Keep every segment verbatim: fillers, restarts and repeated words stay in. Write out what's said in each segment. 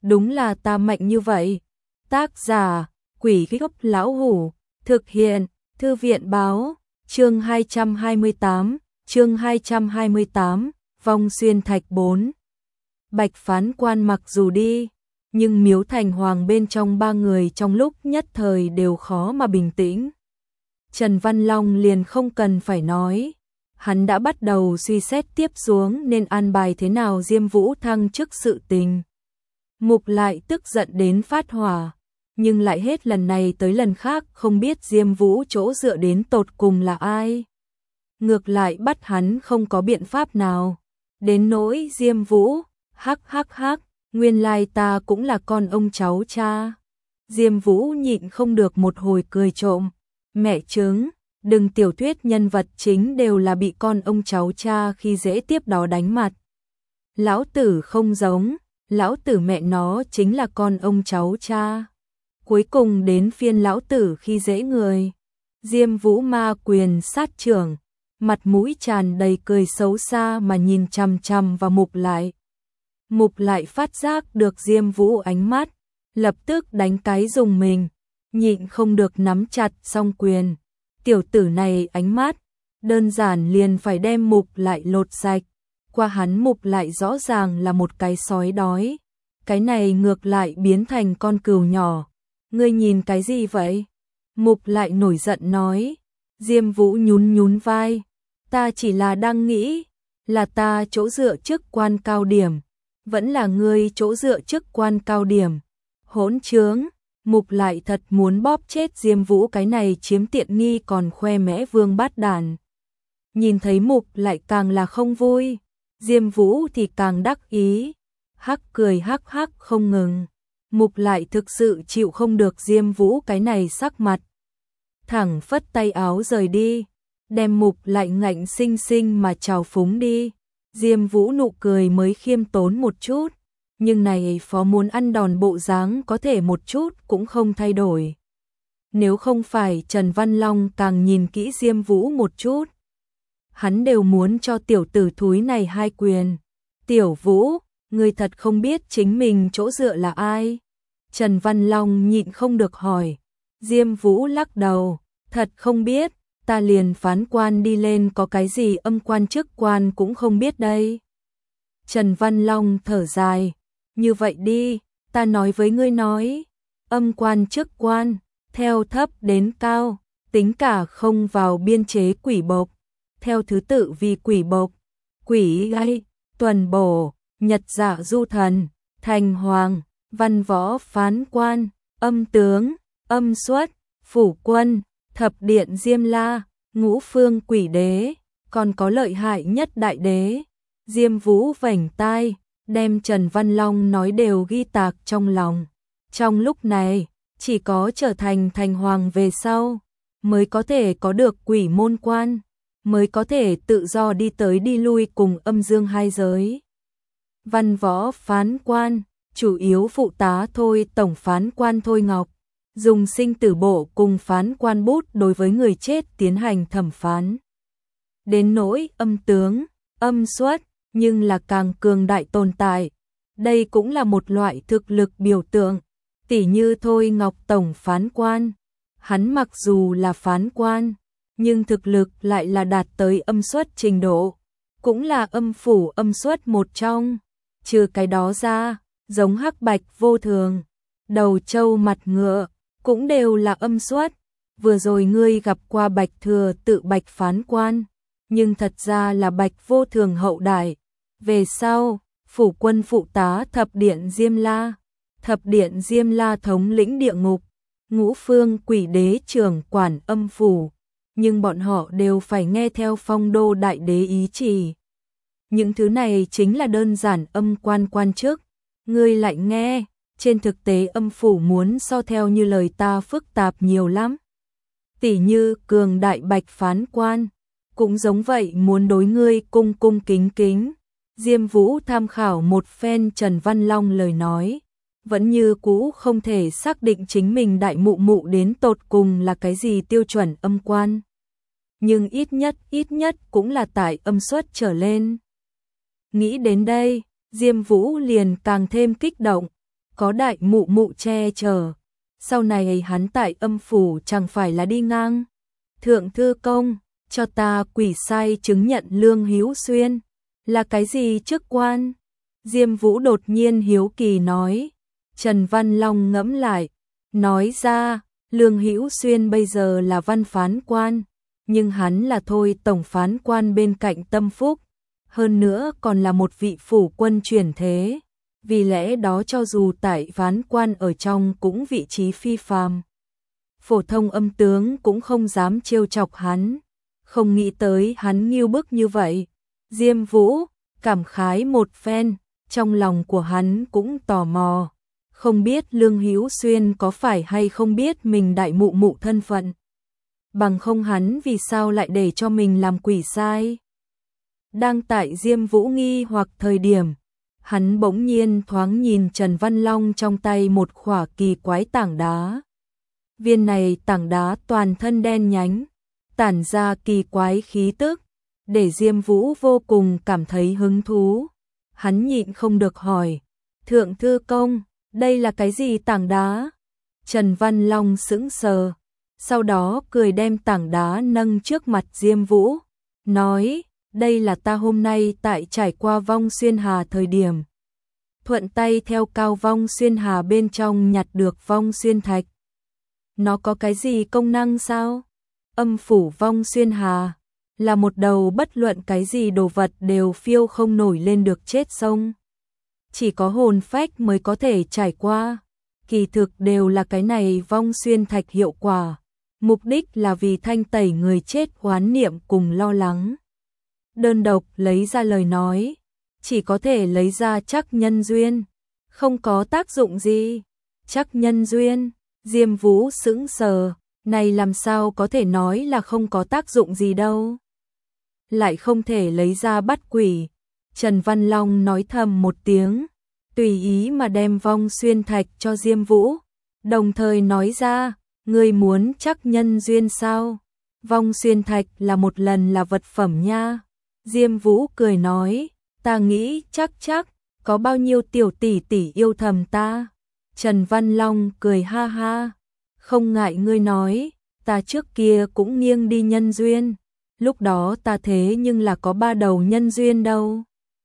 đúng là ta mạnh như vậy. Tác giả, Quỷ Gốc Lão Hủ, thực hiện, Thư viện Báo, chương hai trăm hai mươi tám, chương hai trăm hai mươi tám, Vong Xuyên Thạch bốn. Bạch Phán Quan mặc dù đi, nhưng Miếu Thành Hoàng bên trong ba người trong lúc nhất thời đều khó mà bình tĩnh. Trần Văn Long liền không cần phải nói, hắn đã bắt đầu suy xét tiếp xuống nên an bài thế nào Diêm Vũ thăng chức sự tình. Mục lại tức giận đến phát hỏa, nhưng lại hết lần này tới lần khác không biết Diêm Vũ chỗ dựa đến tột cùng là ai. Ngược lại bắt hắn không có biện pháp nào. Đến nỗi Diêm Vũ, hắc hắc hắc, nguyên lai ta cũng là con ông cháu cha. Diêm Vũ nhịn không được một hồi cười trộm. Mẹ chứng, đừng tiểu thuyết nhân vật chính đều là bị con ông cháu cha khi dễ tiếp đó đánh mặt. Lão tử không giống, lão tử mẹ nó chính là con ông cháu cha. Cuối cùng đến phiên lão tử khi dễ người. Diêm Vũ ma quyền sát trưởng, mặt mũi tràn đầy cười xấu xa mà nhìn chằm chằm vào Mục lại. Mục lại phát giác được Diêm Vũ ánh mắt, lập tức đánh cái dùng mình, nhịn không được nắm chặt song quyền. Tiểu tử này ánh mắt, đơn giản liền phải đem Mục lại lột sạch. Qua hắn Mục lại rõ ràng là một cái sói đói, cái này ngược lại biến thành con cừu nhỏ. Ngươi nhìn cái gì vậy? Mục lại nổi giận nói. Diêm Vũ nhún nhún vai, ta chỉ là đang nghĩ, là ta chỗ dựa chức quan cao điểm, vẫn là ngươi chỗ dựa chức quan cao điểm. Hỗn trướng, Mục lại thật muốn bóp chết Diêm Vũ cái này chiếm tiện nghi còn khoe mẽ vương bát đàn. Nhìn thấy Mục lại càng là không vui, Diêm Vũ thì càng đắc ý, hắc cười hắc hắc không ngừng. Mục lại thực sự chịu không được Diêm Vũ cái này sắc mặt, thẳng phất tay áo rời đi, đem Mục lại ngạnh xinh xinh mà trào phúng đi. Diêm Vũ nụ cười mới khiêm tốn một chút, nhưng này phó muốn ăn đòn bộ dáng có thể một chút cũng không thay đổi. Nếu không phải Trần Văn Long càng nhìn kỹ Diêm Vũ một chút, hắn đều muốn cho tiểu tử thúi này hai quyền. Tiểu Vũ, ngươi thật không biết chính mình chỗ dựa là ai? Trần Văn Long nhịn không được hỏi. Diêm Vũ lắc đầu, thật không biết, ta liền phán quan đi lên có cái gì âm quan chức quan cũng không biết đây. Trần Văn Long thở dài, như vậy đi, ta nói với ngươi nói, âm quan chức quan, theo thấp đến cao, tính cả không vào biên chế quỷ bộc, theo thứ tự vì quỷ bộc, quỷ gai, tuần bổ, nhật dạ du thần, thành hoàng, văn võ phán quan, âm tướng, âm xuất, phủ quân, thập điện Diêm La, ngũ phương quỷ đế, còn có lợi hại nhất đại đế. Diêm Vũ vảnh tai, đem Trần Văn Long nói đều ghi tạc trong lòng. Trong lúc này, chỉ có trở thành thành hoàng về sau, mới có thể có được quỷ môn quan, mới có thể tự do đi tới đi lui cùng âm dương hai giới. Văn võ phán quan, chủ yếu phụ tá thôi tổng phán quan Thôi Ngọc, dùng sinh tử bộ cùng phán quan bút đối với người chết tiến hành thẩm phán. Đến nỗi âm tướng, âm xuất, nhưng là càng cường đại tồn tại. Đây cũng là một loại thực lực biểu tượng, tỉ như Thôi Ngọc tổng phán quan. Hắn mặc dù là phán quan, nhưng thực lực lại là đạt tới âm xuất trình độ, cũng là âm phủ âm xuất một trong. Trừ cái đó ra, giống Hắc Bạch Vô Thường, Đầu Trâu Mặt Ngựa, cũng đều là âm xuất. Vừa rồi ngươi gặp qua Bạch Thừa Tự Bạch phán quan, nhưng thật ra là Bạch Vô Thường hậu đại. Về sau, phủ quân phụ tá thập điện Diêm La, thập điện Diêm La thống lĩnh địa ngục, ngũ phương quỷ đế trưởng quản âm phủ, nhưng bọn họ đều phải nghe theo phong đô đại đế ý chỉ. Những thứ này chính là đơn giản âm quan quan chức, ngươi lại nghe, trên thực tế âm phủ muốn so theo như lời ta phức tạp nhiều lắm. Tỷ như cường đại Bạch phán quan, cũng giống vậy muốn đối ngươi cung cung kính kính. Diêm Vũ tham khảo một phen Trần Văn Long lời nói, vẫn như cũ không thể xác định chính mình đại mụ mụ đến tột cùng là cái gì tiêu chuẩn âm quan. Nhưng ít nhất, ít nhất cũng là tại âm xuất trở lên. Nghĩ đến đây, Diêm Vũ liền càng thêm kích động, có đại mụ mụ che chở. Sau này hắn tại âm phủ chẳng phải là đi ngang. Thượng thư công, cho ta quỷ sai chứng nhận Lương Hữu Xuyên. Là cái gì chức quan? Diêm Vũ đột nhiên hiếu kỳ nói. Trần Văn Long ngẫm lại, nói ra, Lương Hữu Xuyên bây giờ là văn phán quan, nhưng hắn là thôi tổng phán quan bên cạnh Tâm Phúc, hơn nữa còn là một vị phủ quân chuyển thế, vì lẽ đó cho dù tại phán quan ở trong cũng vị trí phi phàm. Phổ thông âm tướng cũng không dám trêu chọc hắn, không nghĩ tới hắn nghiêu bức như vậy. Diêm Vũ cảm khái một phen, trong lòng của hắn cũng tò mò, không biết Lương Hữu Xuyên có phải hay không biết mình đại mụ mụ thân phận. Bằng không hắn vì sao lại để cho mình làm quỷ sai. Đang tại Diêm Vũ nghi hoặc thời điểm, hắn bỗng nhiên thoáng nhìn Trần Văn Long trong tay một khỏa kỳ quái tảng đá. Viên này tảng đá toàn thân đen nhánh, tản ra kỳ quái khí tức, để Diêm Vũ vô cùng cảm thấy hứng thú. Hắn nhịn không được hỏi, Thượng thư công, đây là cái gì tảng đá? Trần Văn Long sững sờ, sau đó cười đem tảng đá nâng trước mặt Diêm Vũ, nói, đây là ta hôm nay tại trải qua Vong Xuyên Hà thời điểm. Thuận tay theo cao Vong Xuyên Hà bên trong nhặt được Vong Xuyên Thạch. Nó có cái gì công năng sao? Âm phủ Vong Xuyên Hà là một đầu bất luận cái gì đồ vật đều phiêu không nổi lên được chết sông. Chỉ có hồn phách mới có thể trải qua. Kỳ thực đều là cái này Vong Xuyên Thạch hiệu quả. Mục đích là vì thanh tẩy người chết oán niệm cùng lo lắng. Đơn độc lấy ra lời nói, chỉ có thể lấy ra chắc nhân duyên, không có tác dụng gì. Chắc nhân duyên, Diêm Vũ sững sờ, này làm sao có thể nói là không có tác dụng gì đâu. Lại không thể lấy ra bắt quỷ. Trần Văn Long nói thầm một tiếng, tùy ý mà đem Vong Xuyên Thạch cho Diêm Vũ, đồng thời nói ra, ngươi muốn chắc nhân duyên sao? Vong Xuyên Thạch là một lần là vật phẩm nha. Diêm Vũ cười nói, ta nghĩ chắc chắc, có bao nhiêu tiểu tỷ tỷ yêu thầm ta. Trần Văn Long cười ha ha, không ngại ngươi nói, ta trước kia cũng nghiêng đi nhân duyên, lúc đó ta thế nhưng là có ba đầu nhân duyên đâu.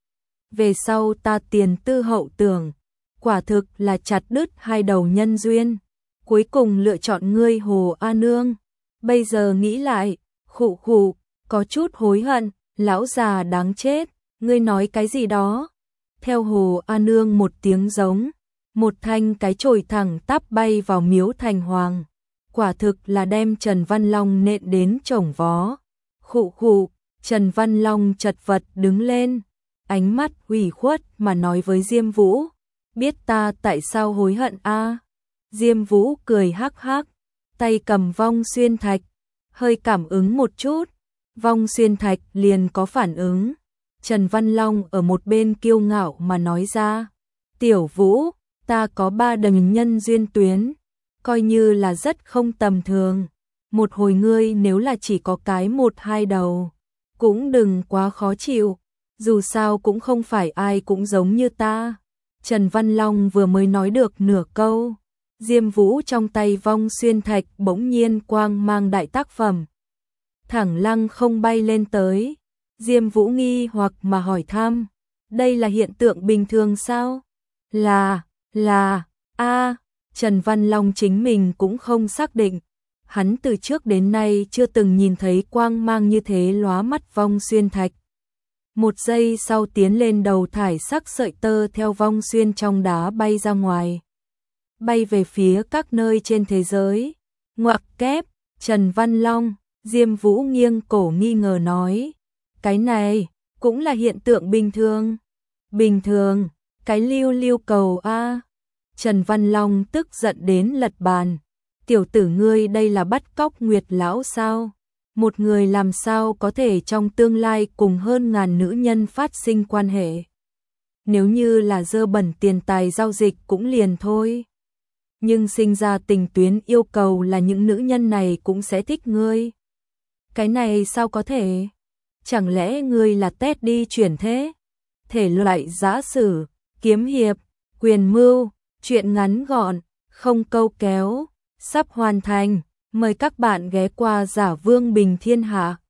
Về sau ta tiền tư hậu tưởng, quả thực là chặt đứt hai đầu nhân duyên, cuối cùng lựa chọn ngươi Hồ A Nương. Bây giờ nghĩ lại, khụ khụ, có chút hối hận, lão già đáng chết, ngươi nói cái gì đó? Theo Hồ A Nương một tiếng giống, một thanh cái chổi thẳng tắp bay vào miếu thành hoàng, quả thực là đem Trần Văn Long nện đến chổng vó. Khụ khụ, Trần Văn Long chật vật đứng lên, ánh mắt ủy khuất mà nói với Diêm Vũ, biết ta tại sao hối hận a? À? Diêm Vũ cười hắc hắc, tay cầm Vong Xuyên Thạch, hơi cảm ứng một chút, Vong Xuyên Thạch liền có phản ứng. Trần Văn Long ở một bên kiêu ngạo mà nói ra, Tiểu Vũ, ta có ba đầng nhân duyên tuyến, coi như là rất không tầm thường. Một hồi ngươi nếu là chỉ có cái một hai đầu, cũng đừng quá khó chịu, dù sao cũng không phải ai cũng giống như ta. Trần Văn Long vừa mới nói được nửa câu, Diêm Vũ trong tay Vong Xuyên Thạch bỗng nhiên quang mang đại tác phẩm, thẳng lăng không bay lên tới. Diêm Vũ nghi hoặc mà hỏi thăm, đây là hiện tượng bình thường sao? Là, là, a Trần Văn Long chính mình cũng không xác định. Hắn từ trước đến nay chưa từng nhìn thấy quang mang như thế lóa mắt Vong Xuyên Thạch. Một giây sau tiến lên đầu thải sắc sợi tơ theo Vong Xuyên trong đá bay ra ngoài, bay về phía các nơi trên thế giới. Ngoặc kép, Trần Văn Long, Diêm Vũ nghiêng cổ nghi ngờ nói, cái này cũng là hiện tượng bình thường. Bình thường, cái lưu lưu cầu a. Trần Văn Long tức giận đến lật bàn. Tiểu tử ngươi đây là bắt cóc Nguyệt lão sao? Một người làm sao có thể trong tương lai cùng hơn ngàn nữ nhân phát sinh quan hệ? Nếu như là dơ bẩn tiền tài giao dịch cũng liền thôi. Nhưng sinh ra tình tuyến yêu cầu là những nữ nhân này cũng sẽ thích ngươi. Cái này sao có thể? Chẳng lẽ ngươi là Tết đi chuyển thế? Thể loại giã sử, kiếm hiệp, quyền mưu, Chuyện ngắn gọn, không câu kéo, sắp hoàn thành. Mời các bạn ghé qua Giả Vương Bình Thiên Hạ.